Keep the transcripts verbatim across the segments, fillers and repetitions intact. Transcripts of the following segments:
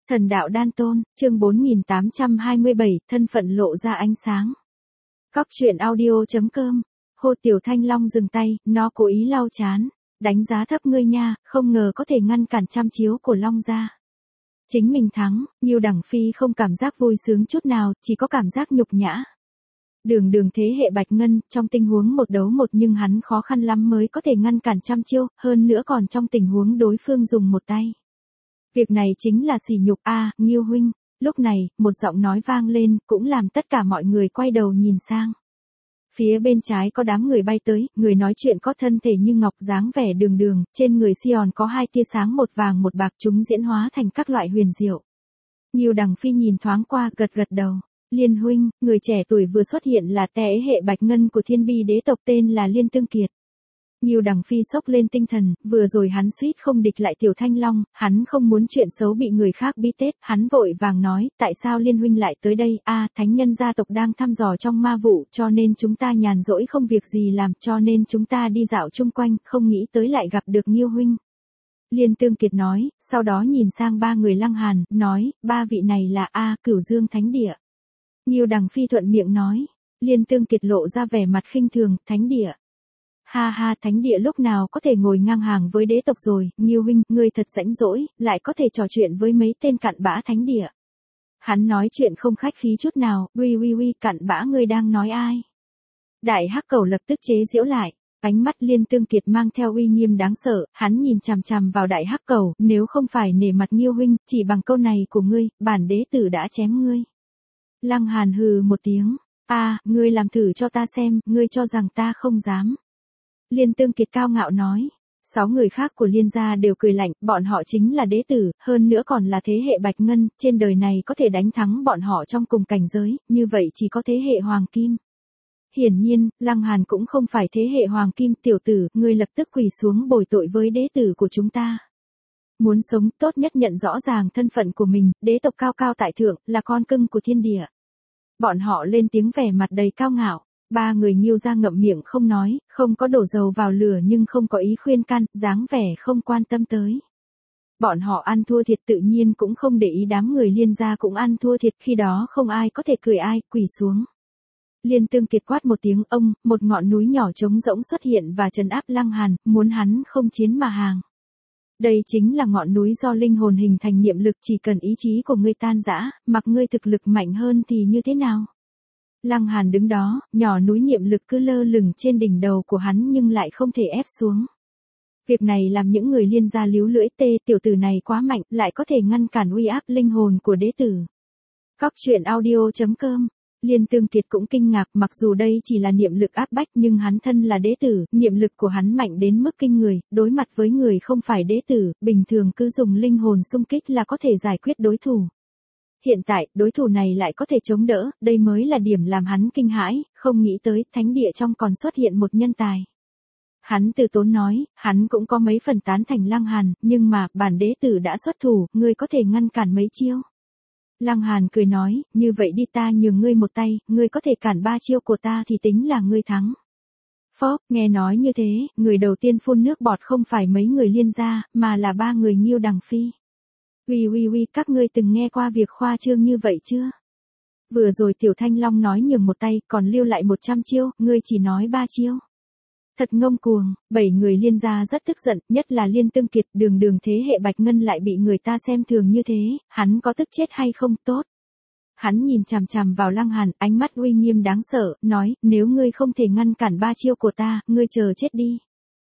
Thần đạo đan tôn, chương bốn nghìn tám trăm hai mươi bảy, thân phận lộ ra ánh sáng. Cóc truyện audio.com. Hô Tiểu Thanh Long dừng tay, nó cố ý lau chán. Đánh giá thấp ngươi nha, không ngờ có thể ngăn cản trăm chiếu của Long gia. Chính mình thắng, Nhiêu Đằng Phi không cảm giác vui sướng chút nào, chỉ có cảm giác nhục nhã. Đường đường thế hệ Bạch Ngân, trong tình huống một đấu một nhưng hắn khó khăn lắm mới có thể ngăn cản trăm chiêu, hơn nữa còn trong tình huống đối phương dùng một tay. Việc này chính là sỉ nhục a, à, Nhiêu huynh. Lúc này, một giọng nói vang lên, cũng làm tất cả mọi người quay đầu nhìn sang. Phía bên trái có đám người bay tới, người nói chuyện có thân thể như ngọc dáng vẻ đường đường, trên người Sion có hai tia sáng một vàng một bạc, chúng diễn hóa thành các loại huyền diệu. Nhiêu Đằng Phi nhìn thoáng qua, gật gật đầu. Liên huynh, người trẻ tuổi vừa xuất hiện là thế hệ Bạch Ngân của Thiên Bi đế tộc tên là Liên Tương Kiệt. Nhiêu Đằng Phi sốc lên tinh thần, vừa rồi hắn suýt không địch lại Tiểu Thanh Long, hắn không muốn chuyện xấu bị người khác biết tết, hắn vội vàng nói, tại sao Liên huynh lại tới đây, a, thánh nhân gia tộc đang thăm dò trong ma vụ, cho nên chúng ta nhàn rỗi không việc gì làm, cho nên chúng ta đi dạo chung quanh, không nghĩ tới lại gặp được Nhiêu huynh. Liên Tương Kiệt nói, sau đó nhìn sang ba người Lăng Hàn, nói, ba vị này là a, Cửu Dương Thánh Địa. Nhiêu Đằng Phi thuận miệng nói, Liên Tương Kiệt lộ ra vẻ mặt khinh thường, Thánh Địa. Ha ha, Thánh Địa lúc nào có thể ngồi ngang hàng với đế tộc rồi, Nhiêu huynh, ngươi thật rãnh rỗi, lại có thể trò chuyện với mấy tên cặn bã Thánh Địa. Hắn nói chuyện không khách khí chút nào, uy uy uy, cặn bã ngươi đang nói ai? Đại Hắc Cẩu lập tức chế giễu lại, ánh mắt Liên Tương Kiệt mang theo uy nghiêm đáng sợ, hắn nhìn chằm chằm vào Đại Hắc Cẩu, nếu không phải nể mặt Nhiêu huynh, chỉ bằng câu này của ngươi, bản đế tử đã chém ngươi. Lăng Hàn hừ một tiếng, a, à, ngươi làm thử cho ta xem, ngươi cho rằng ta không dám. Liên Tương Kiệt cao ngạo nói, sáu người khác của Liên gia đều cười lạnh, bọn họ chính là đế tử, hơn nữa còn là thế hệ Bạch Ngân, trên đời này có thể đánh thắng bọn họ trong cùng cảnh giới, như vậy chỉ có thế hệ Hoàng Kim. Hiển nhiên, Lăng Hàn cũng không phải thế hệ Hoàng Kim, tiểu tử, ngươi lập tức quỳ xuống bồi tội với đế tử của chúng ta. Muốn sống tốt nhất nhận rõ ràng thân phận của mình, đế tộc cao cao tại thượng, là con cưng của thiên địa. Bọn họ lên tiếng vẻ mặt đầy cao ngạo. Ba người Nhiêu ra ngậm miệng không nói, không có đổ dầu vào lửa nhưng không có ý khuyên can, dáng vẻ không quan tâm tới. Bọn họ ăn thua thiệt tự nhiên cũng không để ý đám người Liên gia cũng ăn thua thiệt, khi đó không ai có thể cười ai, quỳ xuống. Liên Tương Kiệt quát một tiếng ông, một ngọn núi nhỏ trống rỗng xuất hiện và trấn áp Lăng Hàn, muốn hắn không chiến mà hàng. Đây chính là ngọn núi do linh hồn hình thành niệm lực, chỉ cần ý chí của ngươi tan rã, mặc ngươi thực lực mạnh hơn thì như thế nào? Lăng Hàn đứng đó, nhỏ núi niệm lực cứ lơ lửng trên đỉnh đầu của hắn nhưng lại không thể ép xuống. Việc này làm những người Liên gia líu lưỡi, tê, tiểu tử này quá mạnh, lại có thể ngăn cản uy áp linh hồn của đế tử. Cóc truyện audio.com. Liên Tương Kiệt cũng kinh ngạc, mặc dù đây chỉ là niệm lực áp bách nhưng hắn thân là đế tử, niệm lực của hắn mạnh đến mức kinh người, đối mặt với người không phải đế tử, bình thường cứ dùng linh hồn xung kích là có thể giải quyết đối thủ. Hiện tại, đối thủ này lại có thể chống đỡ, đây mới là điểm làm hắn kinh hãi, không nghĩ tới, Thánh Địa trong còn xuất hiện một nhân tài. Hắn từ tốn nói, hắn cũng có mấy phần tán thành Lăng Hàn, nhưng mà, bản đế tử đã xuất thủ, ngươi có thể ngăn cản mấy chiêu. Lăng Hàn cười nói, như vậy đi ta nhường ngươi một tay, ngươi có thể cản ba chiêu của ta thì tính là ngươi thắng. Phốc, nghe nói như thế, người đầu tiên phun nước bọt không phải mấy người Liên gia, mà là ba người Nhiêu Đằng Phi. Uy uy uy, các ngươi từng nghe qua việc khoa trương như vậy chưa? Vừa rồi Tiểu Thanh Long nói nhường một tay, còn lưu lại một trăm chiêu, ngươi chỉ nói ba chiêu. Thật ngông cuồng, bảy người Liên gia rất tức giận, nhất là Liên Tương Kiệt, đường đường thế hệ Bạch Ngân lại bị người ta xem thường như thế, hắn có tức chết hay không, tốt. Hắn nhìn chằm chằm vào Lăng Hàn, ánh mắt uy nghiêm đáng sợ, nói, nếu ngươi không thể ngăn cản ba chiêu của ta, ngươi chờ chết đi.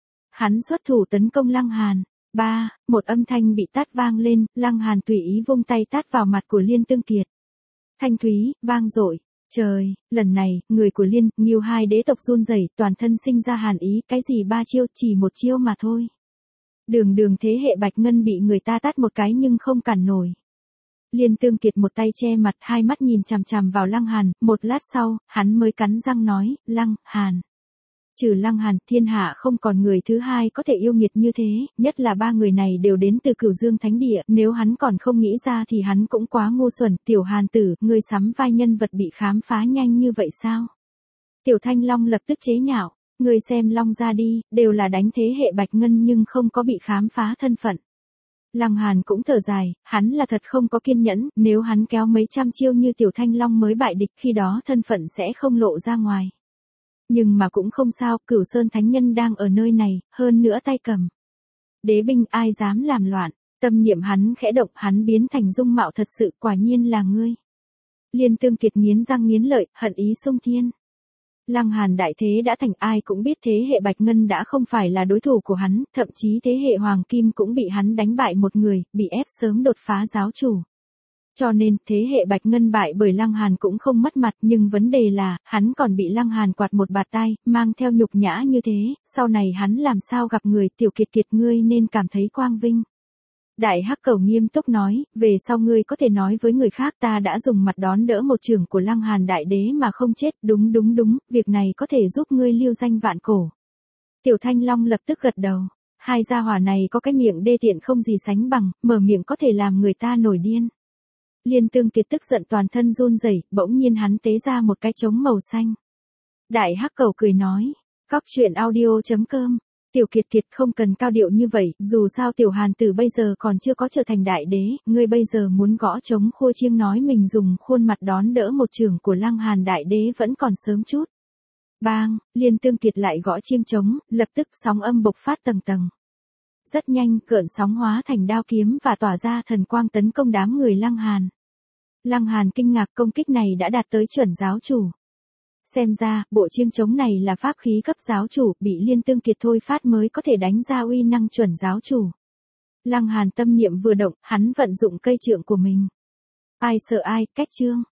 Hắn xuất thủ tấn công Lăng Hàn. Ba, một âm thanh bị tát vang lên, Lăng Hàn tùy ý vung tay tát vào mặt của Liên Tương Kiệt. Thanh thúy, vang dội. Trời, lần này, người của Liên, Nhiêu hai đế tộc run rẩy, toàn thân sinh ra hàn ý, cái gì ba chiêu, chỉ một chiêu mà thôi. Đường đường thế hệ Bạch Ngân bị người ta tát một cái nhưng không cản nổi. Liên Tương Kiệt một tay che mặt, hai mắt nhìn chằm chằm vào Lăng Hàn, một lát sau, hắn mới cắn răng nói, Lăng Hàn. Trừ Lăng Hàn, thiên hạ không còn người thứ hai có thể yêu nghiệt như thế, nhất là ba người này đều đến từ Cửu Dương Thánh Địa, nếu hắn còn không nghĩ ra thì hắn cũng quá ngu xuẩn, Tiểu Hàn tử, ngươi sắm vai nhân vật bị khám phá nhanh như vậy sao? Tiểu Thanh Long lập tức chế nhạo, ngươi xem Long gia đi, đều là đánh thế hệ Bạch Ngân nhưng không có bị khám phá thân phận. Lăng Hàn cũng thở dài, hắn là thật không có kiên nhẫn, nếu hắn kéo mấy trăm chiêu như Tiểu Thanh Long mới bại địch khi đó thân phận sẽ không lộ ra ngoài. Nhưng mà cũng không sao, Cửu Sơn Thánh Nhân đang ở nơi này, hơn nữa tay cầm đế binh ai dám làm loạn, tâm niệm hắn khẽ động hắn biến thành dung mạo thật sự quả nhiên là ngươi. Liên Tương Kiệt nghiến răng nghiến lợi, hận ý xung thiên. Lăng Hàn đại thế đã thành ai cũng biết thế hệ Bạch Ngân đã không phải là đối thủ của hắn, thậm chí thế hệ Hoàng Kim cũng bị hắn đánh bại một người, bị ép sớm đột phá giáo chủ. Cho nên, thế hệ Bạch Ngân bại bởi Lăng Hàn cũng không mất mặt, nhưng vấn đề là, hắn còn bị Lăng Hàn quạt một bạt tai, mang theo nhục nhã như thế, sau này hắn làm sao gặp người, Tiểu Kiệt Kiệt ngươi nên cảm thấy quang vinh. Đại Hắc Cẩu nghiêm túc nói, về sau ngươi có thể nói với người khác ta đã dùng mặt đón đỡ một trường của Lăng Hàn đại đế mà không chết, đúng đúng đúng, việc này có thể giúp ngươi lưu danh vạn cổ. Tiểu Thanh Long lập tức gật đầu, hai gia hỏa này có cái miệng đê tiện không gì sánh bằng, mở miệng có thể làm người ta nổi điên. Liên Tương Kiệt tức giận toàn thân run rẩy, bỗng nhiên hắn tế ra một cái trống màu xanh. Đại Hắc Cẩu cười nói, cóc truyện audio chấm com. Tiểu Kiệt Kiệt không cần cao điệu như vậy, dù sao Tiểu Hàn Tử bây giờ còn chưa có trở thành đại đế, ngươi bây giờ muốn gõ trống khua chiêng nói mình dùng khuôn mặt đón đỡ một trường của Lăng Hàn đại đế vẫn còn sớm chút. Bang, Liên Tương Kiệt lại gõ chiêng trống, lập tức sóng âm bộc phát tầng tầng. Rất nhanh, cơn sóng hóa thành đao kiếm và tỏa ra thần quang tấn công đám người Lăng Hàn. Lăng Hàn kinh ngạc công kích này đã đạt tới chuẩn giáo chủ. Xem ra, bộ chiêng trống này là pháp khí cấp giáo chủ, bị Liên Tương Kiệt thôi phát mới có thể đánh ra uy năng chuẩn giáo chủ. Lăng Hàn tâm niệm vừa động, hắn vận dụng cây trượng của mình. Ai sợ ai, cách chương.